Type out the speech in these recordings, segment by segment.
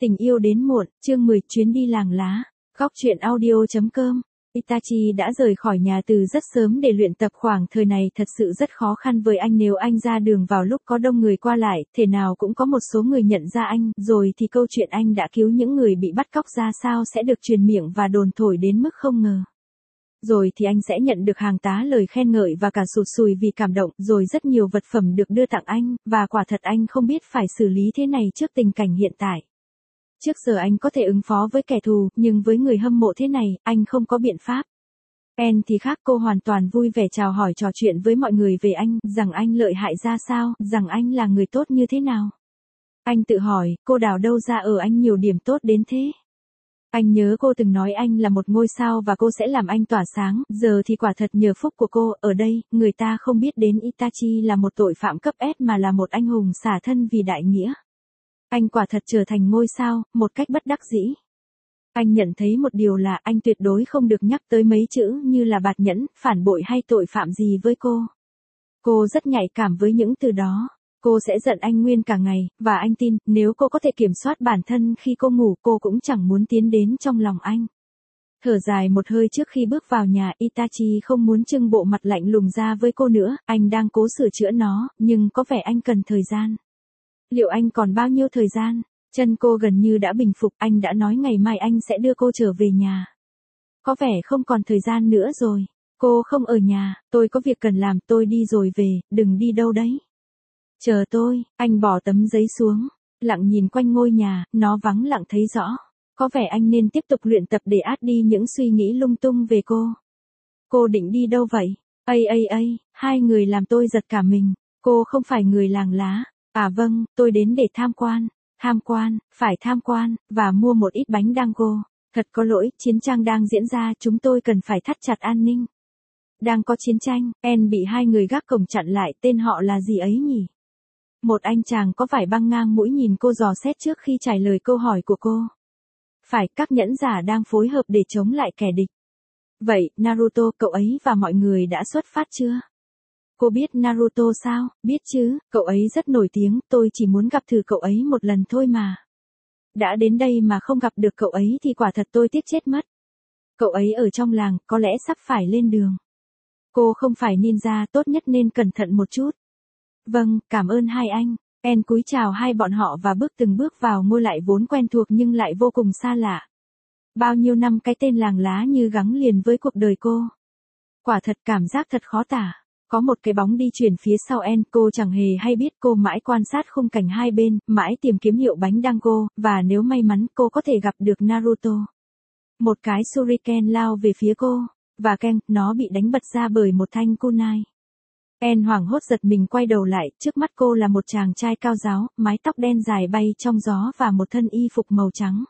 Tình yêu đến muộn, chương 10 chuyến đi làng lá. Góc truyện audio.com. Itachi đã rời khỏi nhà từ rất sớm để luyện tập, khoảng thời này thật sự rất khó khăn với anh, nếu anh ra đường vào lúc có đông người qua lại, thể nào cũng có một số người nhận ra anh, rồi thì câu chuyện anh đã cứu những người bị bắt cóc ra sao sẽ được truyền miệng và đồn thổi đến mức không ngờ. Rồi thì anh sẽ nhận được hàng tá lời khen ngợi và cả sụt sùi vì cảm động, rồi rất nhiều vật phẩm được đưa tặng anh, và quả thật anh không biết phải xử lý thế này trước tình cảnh hiện tại. Trước giờ anh có thể ứng phó với kẻ thù, nhưng với người hâm mộ thế này, anh không có biện pháp. En thì khác, cô hoàn toàn vui vẻ chào hỏi trò chuyện với mọi người về anh, rằng anh lợi hại ra sao, rằng anh là người tốt như thế nào. Anh tự hỏi, cô đào đâu ra ở anh nhiều điểm tốt đến thế? Anh nhớ cô từng nói anh là một ngôi sao và cô sẽ làm anh tỏa sáng, giờ thì quả thật nhờ phúc của cô, ở đây, người ta không biết đến Itachi là một tội phạm cấp S mà là một anh hùng xả thân vì đại nghĩa. Anh quả thật trở thành ngôi sao, một cách bất đắc dĩ. Anh nhận thấy một điều là anh tuyệt đối không được nhắc tới mấy chữ như là bạt nhẫn, phản bội hay tội phạm gì với cô. Cô rất nhạy cảm với những từ đó. Cô sẽ giận anh nguyên cả ngày, và anh tin, nếu cô có thể kiểm soát bản thân khi cô ngủ, cô cũng chẳng muốn tiến đến trong lòng anh. Thở dài một hơi trước khi bước vào nhà, Itachi không muốn trưng bộ mặt lạnh lùng ra với cô nữa, anh đang cố sửa chữa nó, nhưng có vẻ anh cần thời gian. Liệu anh còn bao nhiêu thời gian? Chân cô gần như đã bình phục, anh đã nói ngày mai anh sẽ đưa cô trở về nhà. Có vẻ không còn thời gian nữa rồi. Cô không ở nhà, tôi có việc cần làm, tôi đi rồi về, đừng đi đâu đấy. Chờ tôi, anh bỏ tấm giấy xuống, lặng nhìn quanh ngôi nhà, nó vắng lặng thấy rõ. Có vẻ anh nên tiếp tục luyện tập để át đi những suy nghĩ lung tung về cô. Cô định đi đâu vậy? Hai người làm tôi giật cả mình. Cô không phải người làng lá. À vâng, tôi đến để tham quan. Phải tham quan, và mua một ít bánh dango. Thật có lỗi, chiến tranh đang diễn ra, chúng tôi cần phải thắt chặt an ninh. Đang có chiến tranh, En bị hai người gác cổng chặn lại, tên họ là gì ấy nhỉ? Một anh chàng có vải băng ngang mũi nhìn cô dò xét trước khi trả lời câu hỏi của cô. Phải, các nhẫn giả đang phối hợp để chống lại kẻ địch. Vậy, Naruto, cậu ấy và mọi người đã xuất phát chưa? Cô biết Naruto sao? Biết chứ, cậu ấy rất nổi tiếng, tôi chỉ muốn gặp thử cậu ấy một lần thôi mà. Đã đến đây mà không gặp được cậu ấy thì quả thật tôi tiếc chết mất. Cậu ấy ở trong làng, có lẽ sắp phải lên đường. Cô không phải ninja, tốt nhất nên cẩn thận một chút. Vâng, cảm ơn hai anh. En cúi chào hai bọn họ và bước từng bước vào ngôi lại vốn quen thuộc nhưng lại vô cùng xa lạ. Bao nhiêu năm cái tên làng lá như gắn liền với cuộc đời cô. Quả thật cảm giác thật khó tả. Có một cái bóng đi chuyển phía sau En, cô chẳng hề hay biết, cô mãi quan sát khung cảnh hai bên, mãi tìm kiếm hiệu bánh dango, và nếu may mắn cô có thể gặp được Naruto. Một cái shuriken lao về phía cô, và keng, nó bị đánh bật ra bởi một thanh kunai. En hoảng hốt giật mình quay đầu lại, trước mắt cô là một chàng trai cao ráo, mái tóc đen dài bay trong gió và một thân y phục màu trắng.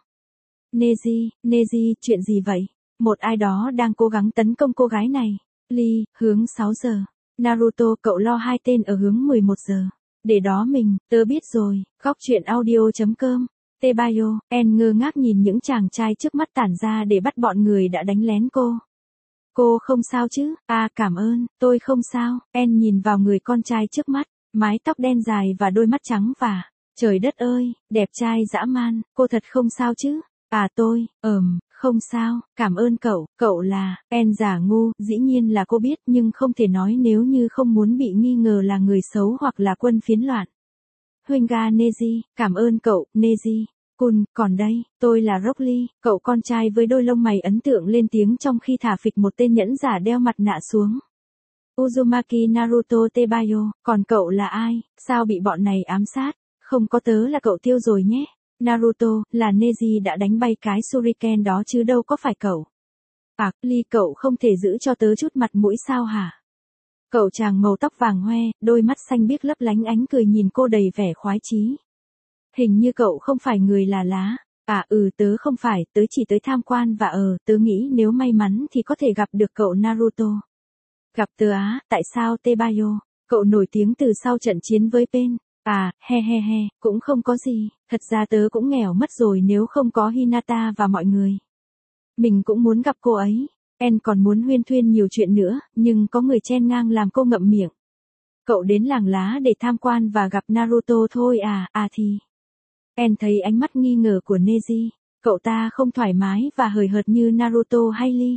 Neji, chuyện gì vậy? Một ai đó đang cố gắng tấn công cô gái này. Lee, hướng 6 giờ. Naruto, cậu lo hai tên ở hướng 11 giờ. Để đó tớ biết rồi. Góc truyện audio.com. Tebayo, En ngơ ngác nhìn những chàng trai trước mắt tản ra để bắt bọn người đã đánh lén cô. Cô không sao chứ? À, cảm ơn, tôi không sao. En nhìn vào người con trai trước mắt, mái tóc đen dài và đôi mắt trắng và, trời đất ơi, đẹp trai dã man, cô thật không sao chứ? À tôi, không sao, cảm ơn cậu là, En giả ngu, dĩ nhiên là cô biết nhưng không thể nói nếu như không muốn bị nghi ngờ là người xấu hoặc là quân phiến loạn. Huynh-ga Neji, cảm ơn cậu, Neji. Kun, còn đây, tôi là Rock Lee, cậu con trai với đôi lông mày ấn tượng lên tiếng trong khi thả phịch một tên nhẫn giả đeo mặt nạ xuống. Uzumaki Naruto Tebayo, còn cậu là ai, sao bị bọn này ám sát? Không có, tớ là cậu tiêu rồi nhé. Naruto, là Neji đã đánh bay cái shuriken đó chứ đâu có phải cậu. À, Lee, cậu không thể giữ cho tớ chút mặt mũi sao hả? Cậu chàng màu tóc vàng hoe, đôi mắt xanh biếc lấp lánh ánh cười nhìn cô đầy vẻ khoái chí. Hình như cậu không phải người là lá. À tớ không phải, tớ chỉ tới tham quan và tớ nghĩ nếu may mắn thì có thể gặp được cậu Naruto. Gặp tớ á, tại sao Tebayo? Cậu nổi tiếng từ sau trận chiến với Pain. À, cũng không có gì, thật ra tớ cũng nghèo mất rồi nếu không có Hinata và mọi người. Mình cũng muốn gặp cô ấy. En còn muốn huyên thuyên nhiều chuyện nữa, nhưng có người chen ngang làm cô ngậm miệng. Cậu đến làng lá để tham quan và gặp Naruto thôi à, thì. En thấy ánh mắt nghi ngờ của Neji. Cậu ta không thoải mái và hời hợt như Naruto hay Lee.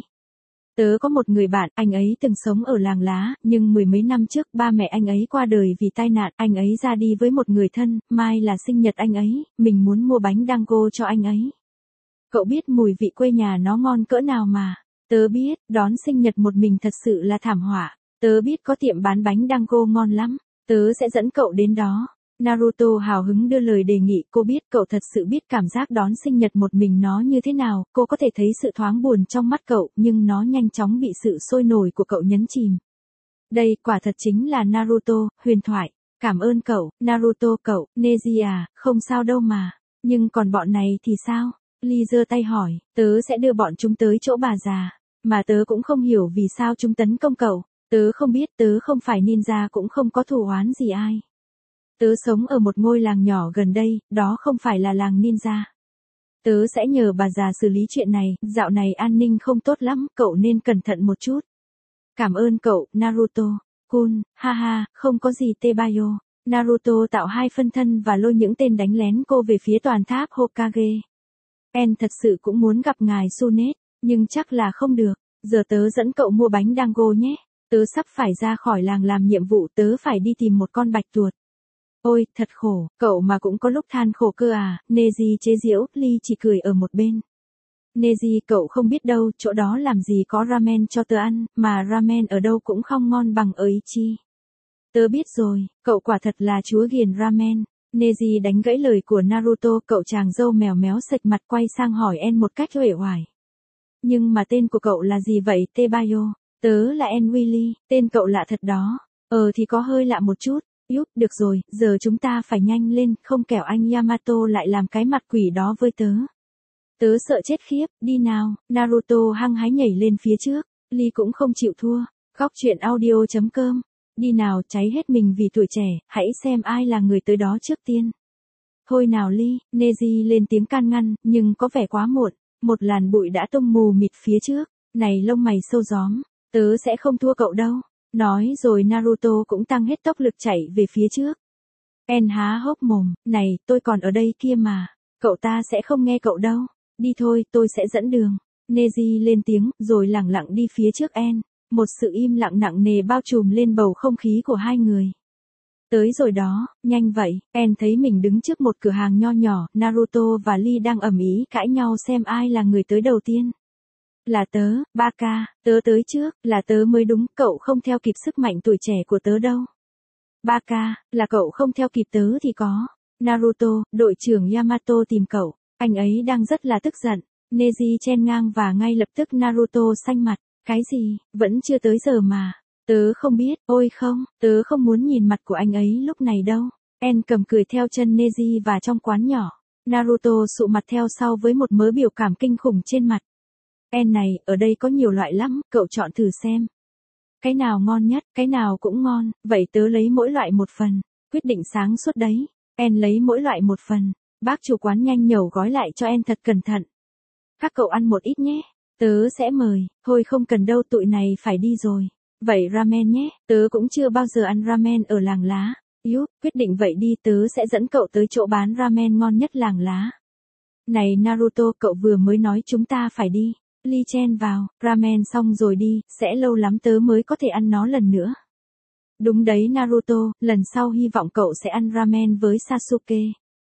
Tớ có một người bạn, anh ấy từng sống ở làng lá, nhưng mười mấy năm trước ba mẹ anh ấy qua đời vì tai nạn, anh ấy ra đi với một người thân, mai là sinh nhật anh ấy, mình muốn mua bánh dango cho anh ấy. Cậu biết mùi vị quê nhà nó ngon cỡ nào mà. Tớ biết, đón sinh nhật một mình thật sự là thảm họa. Tớ biết có tiệm bán bánh dango ngon lắm. Tớ sẽ dẫn cậu đến đó. Naruto hào hứng đưa lời đề nghị, cô biết cậu thật sự biết cảm giác đón sinh nhật một mình nó như thế nào, cô có thể thấy sự thoáng buồn trong mắt cậu, nhưng nó nhanh chóng bị sự sôi nổi của cậu nhấn chìm. Đây quả thật chính là Naruto, huyền thoại. Cảm ơn cậu, Naruto cậu, Neji à, không sao đâu mà. Nhưng còn bọn này thì sao? Lee giơ tay hỏi, tớ sẽ đưa bọn chúng tới chỗ bà già. Mà tớ cũng không hiểu vì sao chúng tấn công cậu. Tớ không biết, tớ không phải ninja cũng không có thù oán gì ai. Tớ sống ở một ngôi làng nhỏ gần đây, đó không phải là làng ninja. Tớ sẽ nhờ bà già xử lý chuyện này, dạo này an ninh không tốt lắm, cậu nên cẩn thận một chút. Cảm ơn cậu, Naruto. Kun, haha, không có gì Tebayo. Naruto tạo 2 phân thân và lôi những tên đánh lén cô về phía toàn tháp Hokage. En thật sự cũng muốn gặp ngài Tsunade, nhưng chắc là không được. Giờ tớ dẫn cậu mua bánh dango nhé. Tớ sắp phải ra khỏi làng làm nhiệm vụ, tớ phải đi tìm một con bạch tuộc. Ôi, thật khổ, cậu mà cũng có lúc than khổ cơ à, Neji chế giễu, Lee chỉ cười ở một bên. Neji cậu không biết đâu, chỗ đó làm gì có ramen cho tớ ăn, mà ramen ở đâu cũng không ngon bằng ở Ichi. Tớ biết rồi, cậu quả thật là chúa ghiền ramen. Neji đánh gãy lời của Naruto, cậu chàng dâu mèo méo sạch mặt quay sang hỏi En một cách uể oải. Nhưng mà tên của cậu là gì vậy Tebayo? Tớ là En Willy, tên cậu lạ thật đó. Thì có hơi lạ một chút. Được rồi, giờ chúng ta phải nhanh lên, không kẻo anh Yamato lại làm cái mặt quỷ đó với tớ. Tớ sợ chết khiếp, đi nào, Naruto hăng hái nhảy lên phía trước, Lee cũng không chịu thua, góc truyện audio.com, đi nào cháy hết mình vì tuổi trẻ, hãy xem ai là người tới đó trước tiên. Thôi nào Lee, Neji lên tiếng can ngăn, nhưng có vẻ quá muộn, một làn bụi đã tung mù mịt phía trước, này lông mày sâu gióm, tớ sẽ không thua cậu đâu. Nói rồi Naruto cũng tăng hết tốc lực chạy về phía trước. En há hốc mồm, này, tôi còn ở đây kia mà. Cậu ta sẽ không nghe cậu đâu. Đi thôi, tôi sẽ dẫn đường. Neji lên tiếng, rồi lẳng lặng đi phía trước En. Một sự im lặng nặng nề bao trùm lên bầu không khí của hai người. Tới rồi đó, nhanh vậy, En thấy mình đứng trước một cửa hàng nho nhỏ, Naruto và Lee đang ầm ĩ cãi nhau xem ai là người tới đầu tiên. Là tớ, Baka, tớ tới trước, là tớ mới đúng, cậu không theo kịp sức mạnh tuổi trẻ của tớ đâu. Baka, là cậu không theo kịp tớ thì có. Naruto, đội trưởng Yamato tìm cậu, anh ấy đang rất là tức giận. Neji chen ngang và ngay lập tức Naruto xanh mặt, cái gì, vẫn chưa tới giờ mà. Tớ không biết, ôi không, tớ không muốn nhìn mặt của anh ấy lúc này đâu. En cầm cười theo chân Neji và trong quán nhỏ. Naruto sụ mặt theo sau với một mớ biểu cảm kinh khủng trên mặt. En này, ở đây có nhiều loại lắm, cậu chọn thử xem. Cái nào ngon nhất, cái nào cũng ngon, vậy tớ lấy mỗi loại một phần. Quyết định sáng suốt đấy. En lấy mỗi loại một phần. Bác chủ quán nhanh nhẩu gói lại cho En thật cẩn thận. Các cậu ăn một ít nhé. Tớ sẽ mời, thôi không cần đâu tụi này phải đi rồi. Vậy ramen nhé, tớ cũng chưa bao giờ ăn ramen ở làng lá. Quyết định vậy đi, tớ sẽ dẫn cậu tới chỗ bán ramen ngon nhất làng lá. Này Naruto, cậu vừa mới nói chúng ta phải đi. Lee chen vào, ramen xong rồi đi, sẽ lâu lắm tớ mới có thể ăn nó lần nữa. Đúng đấy Naruto, lần sau hy vọng cậu sẽ ăn ramen với Sasuke.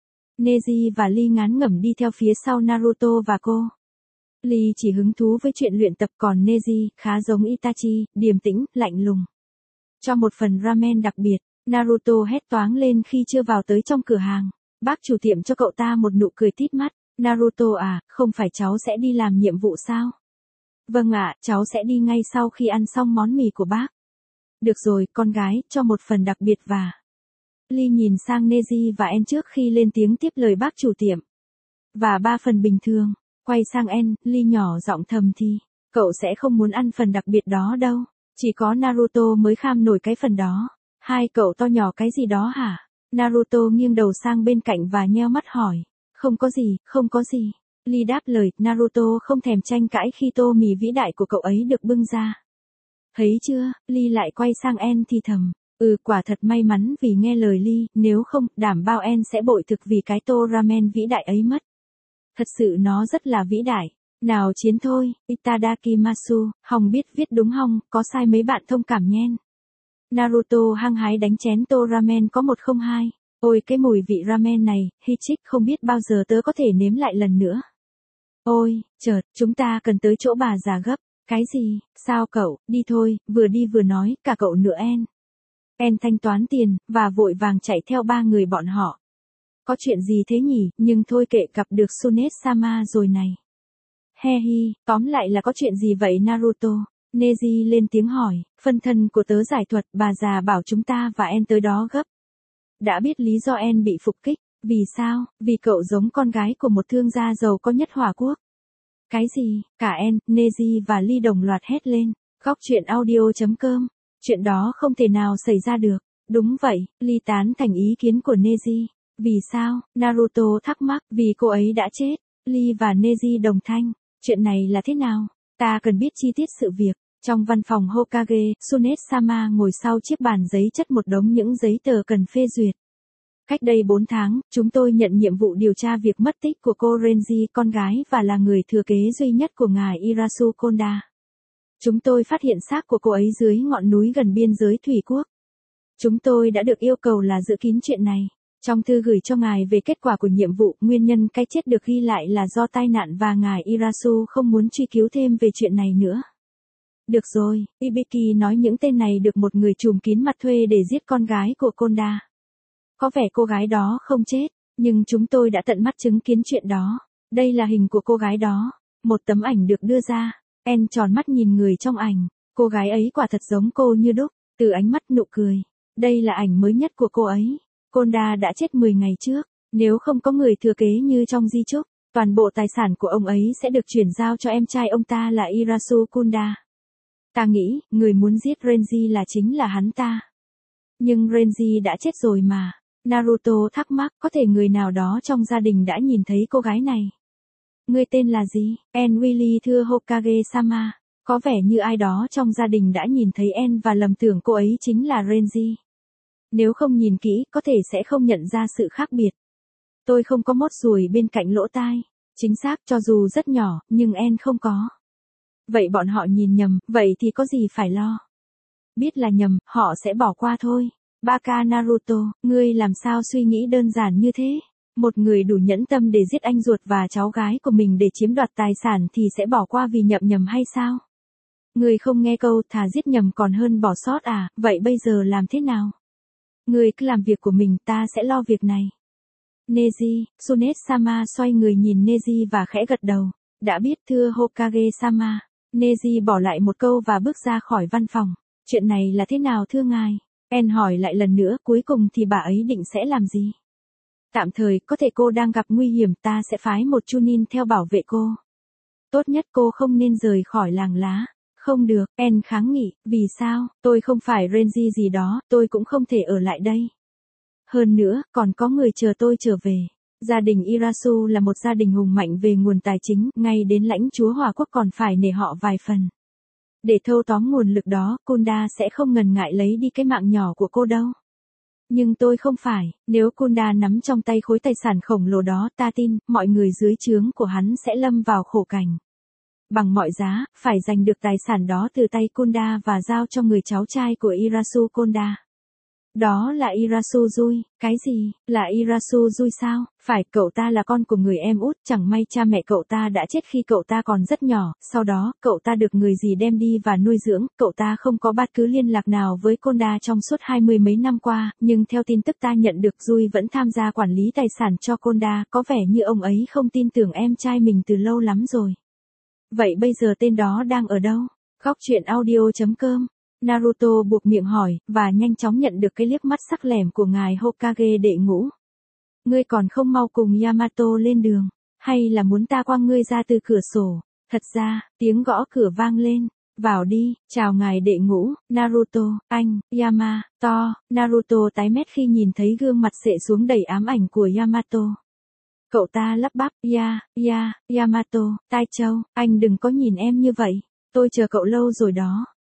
Neji và Lee ngán ngẩm đi theo phía sau Naruto và cô. Lee chỉ hứng thú với chuyện luyện tập, còn Neji khá giống Itachi, điềm tĩnh, lạnh lùng. Cho một phần ramen đặc biệt, Naruto hét toáng lên khi chưa vào tới trong cửa hàng. Bác chủ tiệm cho cậu ta một nụ cười tít mắt. Naruto à, không phải cháu sẽ đi làm nhiệm vụ sao? Vâng ạ, cháu sẽ đi ngay sau khi ăn xong món mì của bác. Được rồi, con gái, cho một phần đặc biệt và... Lee nhìn sang Neji và En trước khi lên tiếng tiếp lời bác chủ tiệm. Và 3 phần bình thường. Quay sang En, Lee nhỏ giọng thầm thì, cậu sẽ không muốn ăn phần đặc biệt đó đâu. Chỉ có Naruto mới kham nổi cái phần đó. Hai cậu to nhỏ cái gì đó hả? Naruto nghiêng đầu sang bên cạnh và nheo mắt hỏi. Không có gì, không có gì. Lee đáp lời, Naruto không thèm tranh cãi khi tô mì vĩ đại của cậu ấy được bưng ra. Thấy chưa, Lee lại quay sang En thì thầm. Quả thật may mắn vì nghe lời Lee, nếu không, đảm bao En sẽ bội thực vì cái tô ramen vĩ đại ấy mất. Thật sự nó rất là vĩ đại. Nào chiến thôi, Itadakimasu, Hong biết viết đúng không, có sai mấy bạn thông cảm nhen. Naruto hăng hái đánh chén tô ramen có 102. Ôi cái mùi vị ramen này, Hichik không biết bao giờ tớ có thể nếm lại lần nữa. Ôi, chợt, chúng ta cần tới chỗ bà già gấp. Cái gì, sao cậu, đi thôi, vừa đi vừa nói, cả cậu nữa En. En thanh toán tiền, và vội vàng chạy theo ba người bọn họ. Có chuyện gì thế nhỉ, nhưng thôi kệ gặp được Tsunet-sama rồi này. He hi, tóm lại là có chuyện gì vậy Naruto? Neji lên tiếng hỏi, phân thân của tớ giải thuật, bà già bảo chúng ta và En tới đó gấp. Đã biết lý do En bị phục kích, vì sao? Vì cậu giống con gái của một thương gia giàu có nhất Hỏa Quốc. Cái gì? Cả En, Neji và Lee đồng loạt hét lên. Góc truyện audio.com. Chuyện đó không thể nào xảy ra được. Đúng vậy, Lee tán thành ý kiến của Neji. Vì sao? Naruto thắc mắc, vì cô ấy đã chết. Lee và Neji đồng thanh. Chuyện này là thế nào? Ta cần biết chi tiết sự việc. Trong văn phòng Hokage, Tsunet-sama ngồi sau chiếc bàn giấy chất một đống những giấy tờ cần phê duyệt. Cách đây 4 tháng, chúng tôi nhận nhiệm vụ điều tra việc mất tích của cô Renji, con gái và là người thừa kế duy nhất của ngài Irasu Konda. Chúng tôi phát hiện xác của cô ấy dưới ngọn núi gần biên giới Thủy Quốc. Chúng tôi đã được yêu cầu là giữ kín chuyện này. Trong thư gửi cho ngài về kết quả của nhiệm vụ, nguyên nhân cái chết được ghi lại là do tai nạn và ngài Irasu không muốn truy cứu thêm về chuyện này nữa. Được rồi, Ibiki nói những tên này được một người trùm kín mặt thuê để giết con gái của Konda. Có vẻ cô gái đó không chết, nhưng chúng tôi đã tận mắt chứng kiến chuyện đó. Đây là hình của cô gái đó. Một tấm ảnh được đưa ra. En tròn mắt nhìn người trong ảnh. Cô gái ấy quả thật giống cô như đúc, từ ánh mắt nụ cười. Đây là ảnh mới nhất của cô ấy. Konda đã chết 10 ngày trước. Nếu không có người thừa kế như trong di chúc, toàn bộ tài sản của ông ấy sẽ được chuyển giao cho em trai ông ta là Irasu Kunda. Ta nghĩ, người muốn giết Renji là chính là hắn ta. Nhưng Renji đã chết rồi mà. Naruto thắc mắc, có thể người nào đó trong gia đình đã nhìn thấy cô gái này. Người tên là gì? En Willy thưa Hokage-sama. Có vẻ như ai đó trong gia đình đã nhìn thấy En và lầm tưởng cô ấy chính là Renji. Nếu không nhìn kỹ, có thể sẽ không nhận ra sự khác biệt. Tôi không có mốt ruồi bên cạnh lỗ tai. Chính xác, cho dù rất nhỏ, nhưng En không có. Vậy bọn họ nhìn nhầm, vậy thì có gì phải lo. Biết là nhầm, họ sẽ bỏ qua thôi. Baka Naruto, ngươi làm sao suy nghĩ đơn giản như thế? Một người đủ nhẫn tâm để giết anh ruột và cháu gái của mình để chiếm đoạt tài sản thì sẽ bỏ qua vì nhầm hay sao? Ngươi không nghe câu thà giết nhầm còn hơn bỏ sót à, vậy bây giờ làm thế nào? Ngươi cứ làm việc của mình, ta sẽ lo việc này. Neji, Tsunet-sama xoay người nhìn Neji và khẽ gật đầu. Đã biết thưa Hokage-sama. Neji bỏ lại một câu và bước ra khỏi văn phòng. Chuyện này là thế nào thưa ngài? En hỏi lại lần nữa, cuối cùng thì bà ấy định sẽ làm gì? Tạm thời, có thể cô đang gặp nguy hiểm, ta sẽ phái một Chunin theo bảo vệ cô. Tốt nhất cô không nên rời khỏi làng lá. Không được, En kháng nghị, vì sao? Tôi không phải Renji gì đó, tôi cũng không thể ở lại đây. Hơn nữa, còn có người chờ tôi trở về. Gia đình Irasu là một gia đình hùng mạnh về nguồn tài chính, ngay đến lãnh chúa Hỏa Quốc còn phải nể họ vài phần. Để thâu tóm nguồn lực đó, Kunda sẽ không ngần ngại lấy đi cái mạng nhỏ của cô đâu. Nhưng tôi không phải, nếu Kunda nắm trong tay khối tài sản khổng lồ đó, ta tin, mọi người dưới trướng của hắn sẽ lâm vào khổ cảnh. Bằng mọi giá, phải giành được tài sản đó từ tay Kunda và giao cho người cháu trai của Irasu Kunda. Đó là Irasuzui, cái gì, là Irasuzui sao? Phải, cậu ta là con của người em út, chẳng may cha mẹ cậu ta đã chết khi cậu ta còn rất nhỏ, sau đó, cậu ta được người dì đem đi và nuôi dưỡng, cậu ta không có bất cứ liên lạc nào với Konda trong suốt 20 mấy năm qua, nhưng theo tin tức ta nhận được Rui vẫn tham gia quản lý tài sản cho Konda, có vẻ như ông ấy không tin tưởng em trai mình từ lâu lắm rồi. Vậy bây giờ tên đó đang ở đâu? Góc truyện audio.com. Naruto buộc miệng hỏi, và nhanh chóng nhận được cái liếc mắt sắc lẻm của ngài Hokage đệ ngũ. Ngươi còn không mau cùng Yamato lên đường, hay là muốn ta quăng ngươi ra từ cửa sổ? Thật ra, tiếng gõ cửa vang lên. Vào đi, chào ngài đệ ngũ, Naruto, anh, Yamato. Naruto tái mét khi nhìn thấy gương mặt xệ xuống đầy ám ảnh của Yamato. Cậu ta lắp bắp, Yamato, Tai Châu, anh đừng có nhìn em như vậy. Tôi chờ cậu lâu rồi đó.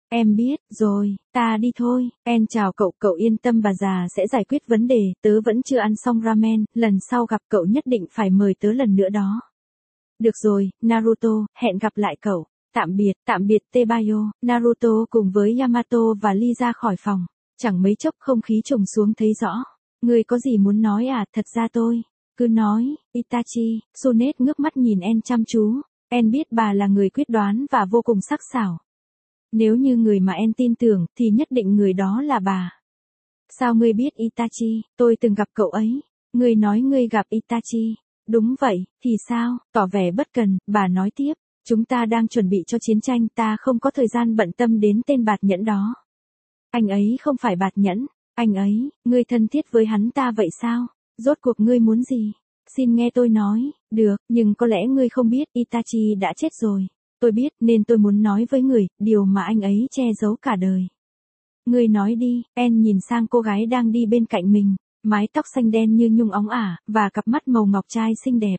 Em biết, rồi, ta đi thôi. En chào cậu, cậu yên tâm bà già sẽ giải quyết vấn đề, tớ vẫn chưa ăn xong ramen, lần sau gặp cậu nhất định phải mời tớ lần nữa đó. Được rồi, Naruto, hẹn gặp lại cậu. Tạm biệt Tebayo. Naruto cùng với Yamato và Lee ra khỏi phòng. Chẳng mấy chốc không khí trùng xuống thấy rõ. Ngươi có gì muốn nói à, thật ra tôi. Cứ nói, Itachi. Tsunade ngước mắt nhìn En chăm chú. En biết bà là người quyết đoán và vô cùng sắc sảo. Nếu như người mà En tin tưởng, thì nhất định người đó là bà. Sao ngươi biết Itachi, tôi từng gặp cậu ấy. Ngươi nói ngươi gặp Itachi. Đúng vậy, thì sao, tỏ vẻ bất cần, bà nói tiếp. Chúng ta đang chuẩn bị cho chiến tranh, ta không có thời gian bận tâm đến tên bạt nhẫn đó. Anh ấy không phải bạt nhẫn, anh ấy, ngươi thân thiết với hắn ta vậy sao? Rốt cuộc ngươi muốn gì? Xin nghe tôi nói, được, nhưng có lẽ ngươi không biết Itachi đã chết rồi. Tôi biết nên tôi muốn nói với người, điều mà anh ấy che giấu cả đời. Ngươi nói đi, En nhìn sang cô gái đang đi bên cạnh mình, mái tóc xanh đen như nhung óng ả, và cặp mắt màu ngọc trai xinh đẹp.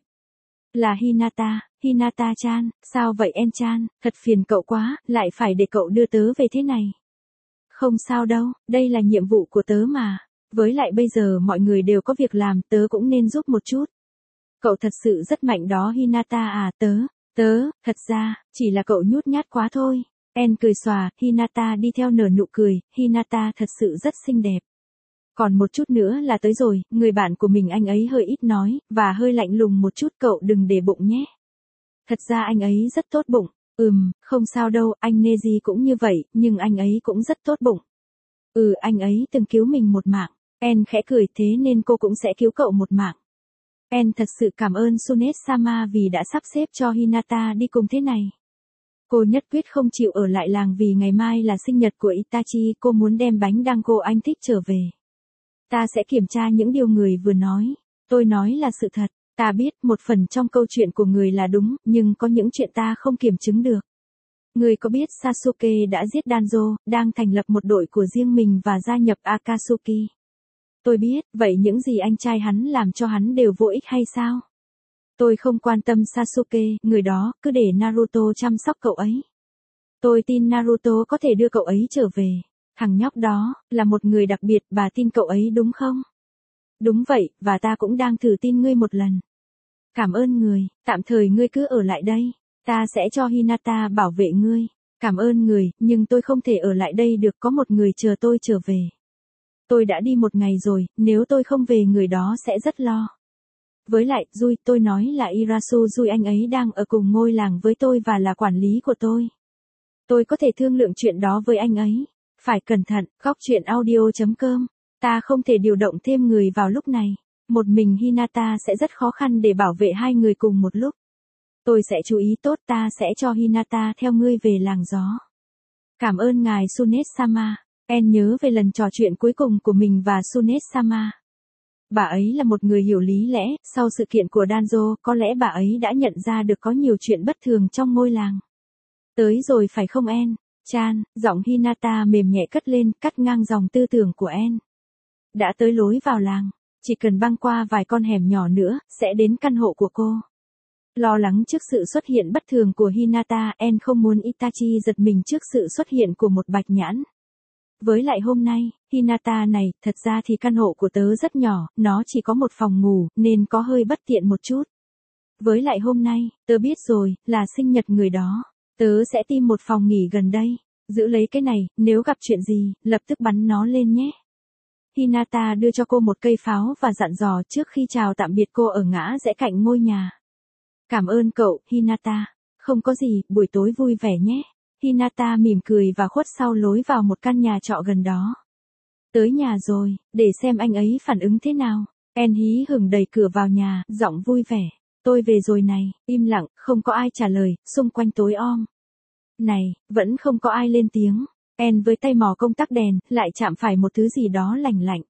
Là Hinata, Hinata-chan, sao vậy En-chan, thật phiền cậu quá, lại phải để cậu đưa tớ về thế này. Không sao đâu, đây là nhiệm vụ của tớ mà. Với lại bây giờ mọi người đều có việc làm, tớ cũng nên giúp một chút. Cậu thật sự rất mạnh đó Hinata à, thật ra, chỉ là cậu nhút nhát quá thôi. En cười xòa, Hinata đi theo nở nụ cười, Hinata thật sự rất xinh đẹp. Còn một chút nữa là tới rồi, người bạn của mình anh ấy hơi ít nói, và hơi lạnh lùng một chút, cậu đừng để bụng nhé. Thật ra anh ấy rất tốt bụng, không sao đâu, anh Neji cũng như vậy, nhưng anh ấy cũng rất tốt bụng. Anh ấy từng cứu mình một mạng. En khẽ cười, thế nên cô cũng sẽ cứu cậu một mạng. En thật sự cảm ơn Tsunade-sama vì đã sắp xếp cho Hinata đi cùng thế này. Cô nhất quyết không chịu ở lại làng vì ngày mai là sinh nhật của Itachi, cô muốn đem bánh dango anh thích trở về. Ta sẽ kiểm tra những điều người vừa nói. Tôi nói là sự thật. Ta biết một phần trong câu chuyện của người là đúng, nhưng có những chuyện ta không kiểm chứng được. Người có biết Sasuke đã giết Danzo, đang thành lập một đội của riêng mình và gia nhập Akatsuki? Tôi biết, vậy những gì anh trai hắn làm cho hắn đều vô ích hay sao? Tôi không quan tâm Sasuke, người đó, cứ để Naruto chăm sóc cậu ấy. Tôi tin Naruto có thể đưa cậu ấy trở về. Thằng nhóc đó, là một người đặc biệt, bà tin cậu ấy đúng không? Đúng vậy, và ta cũng đang thử tin ngươi một lần. Cảm ơn người, tạm thời ngươi cứ ở lại đây. Ta sẽ cho Hinata bảo vệ ngươi. Cảm ơn người, nhưng tôi không thể ở lại đây được, có một người chờ tôi trở về. Tôi đã đi một ngày rồi, nếu tôi không về người đó sẽ rất lo. Với lại, Rui, tôi nói là Irasu Rui, anh ấy đang ở cùng ngôi làng với tôi và là quản lý của tôi. Tôi có thể thương lượng chuyện đó với anh ấy. Phải cẩn thận, góc chuyện audio.com. Ta không thể điều động thêm người vào lúc này. Một mình Hinata sẽ rất khó khăn để bảo vệ hai người cùng một lúc. Tôi sẽ chú ý tốt, ta sẽ cho Hinata theo ngươi về làng gió. Cảm ơn ngài Tsunade-sama. En nhớ về lần trò chuyện cuối cùng của mình và Tsunade-sama. Bà ấy là một người hiểu lý lẽ, sau sự kiện của Danzo, có lẽ bà ấy đã nhận ra được có nhiều chuyện bất thường trong ngôi làng. Tới rồi phải không En? Chan, giọng Hinata mềm nhẹ cất lên, cắt ngang dòng tư tưởng của En. Đã tới lối vào làng, chỉ cần băng qua vài con hẻm nhỏ nữa, sẽ đến căn hộ của cô. Lo lắng trước sự xuất hiện bất thường của Hinata, En không muốn Itachi giật mình trước sự xuất hiện của một bạch nhãn. Với lại hôm nay, Hinata này, thật ra thì căn hộ của tớ rất nhỏ, nó chỉ có một phòng ngủ, nên có hơi bất tiện một chút. Với lại hôm nay, tớ biết rồi, là sinh nhật người đó. Tớ sẽ tìm một phòng nghỉ gần đây. Giữ lấy cái này, nếu gặp chuyện gì, lập tức bắn nó lên nhé. Hinata đưa cho cô một cây pháo và dặn dò trước khi chào tạm biệt cô ở ngã rẽ cạnh ngôi nhà. Cảm ơn cậu, Hinata. Không có gì, buổi tối vui vẻ nhé. Hinata mỉm cười và khuất sau lối vào một căn nhà trọ gần đó. Tới nhà rồi, để xem anh ấy phản ứng thế nào. En hí hửng đẩy cửa vào nhà, giọng vui vẻ. Tôi về rồi này, im lặng, không có ai trả lời, xung quanh tối om. Này, vẫn không có ai lên tiếng. En với tay mò công tắc đèn, lại chạm phải một thứ gì đó lành lạnh.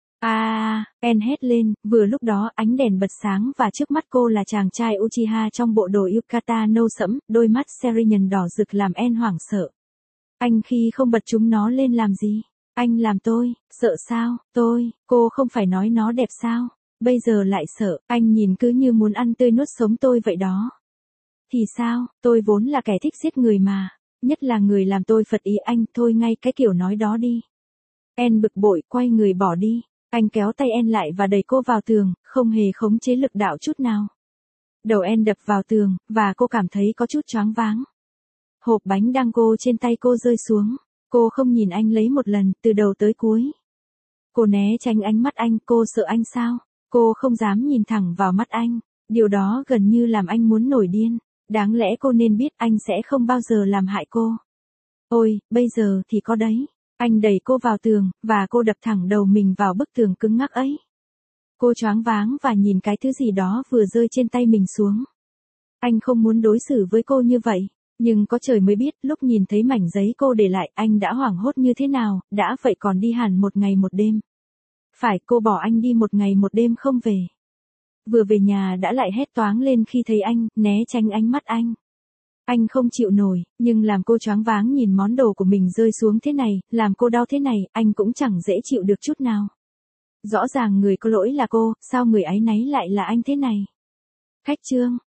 En hét lên, vừa lúc đó ánh đèn bật sáng và trước mắt cô là chàng trai Uchiha trong bộ đồ yukata nâu sẫm, đôi mắt Serian đỏ rực làm En hoảng sợ. Anh khi không bật chúng nó lên làm gì? Anh làm tôi, sợ sao? Cô không phải nói nó đẹp sao? Bây giờ lại sợ, anh nhìn cứ như muốn ăn tươi nuốt sống tôi vậy đó. Thì sao, tôi vốn là kẻ thích giết người mà. nhất là người làm tôi phật ý anh, thôi ngay cái kiểu nói đó đi. En bực bội quay người bỏ đi, anh kéo tay En lại và đẩy cô vào tường, không hề khống chế lực đạo chút nào. Đầu En đập vào tường, và cô cảm thấy có chút choáng váng. Hộp bánh đang cô trên tay cô rơi xuống, cô không nhìn anh lấy một lần, từ đầu tới cuối. Cô né tránh ánh mắt anh, cô sợ anh sao? Cô không dám nhìn thẳng vào mắt anh, điều đó gần như làm anh muốn nổi điên. Đáng lẽ cô nên biết anh sẽ không bao giờ làm hại cô. Ôi, bây giờ thì có đấy. Anh đẩy cô vào tường, và cô đập thẳng đầu mình vào bức tường cứng ngắc ấy. Cô choáng váng và nhìn cái thứ gì đó vừa rơi trên tay mình xuống. Anh không muốn đối xử với cô như vậy, nhưng có trời mới biết lúc nhìn thấy mảnh giấy cô để lại anh đã hoảng hốt như thế nào, đã vậy còn đi hẳn một ngày một đêm. Phải, cô bỏ anh đi một ngày một đêm không về. Vừa về nhà đã lại hét toáng lên khi thấy anh, né tránh ánh mắt anh. Anh không chịu nổi, nhưng làm cô choáng váng nhìn món đồ của mình rơi xuống thế này, làm cô đau thế này, anh cũng chẳng dễ chịu được chút nào. Rõ ràng người có lỗi là cô, sao người áy náy lại là anh thế này? Khách trương.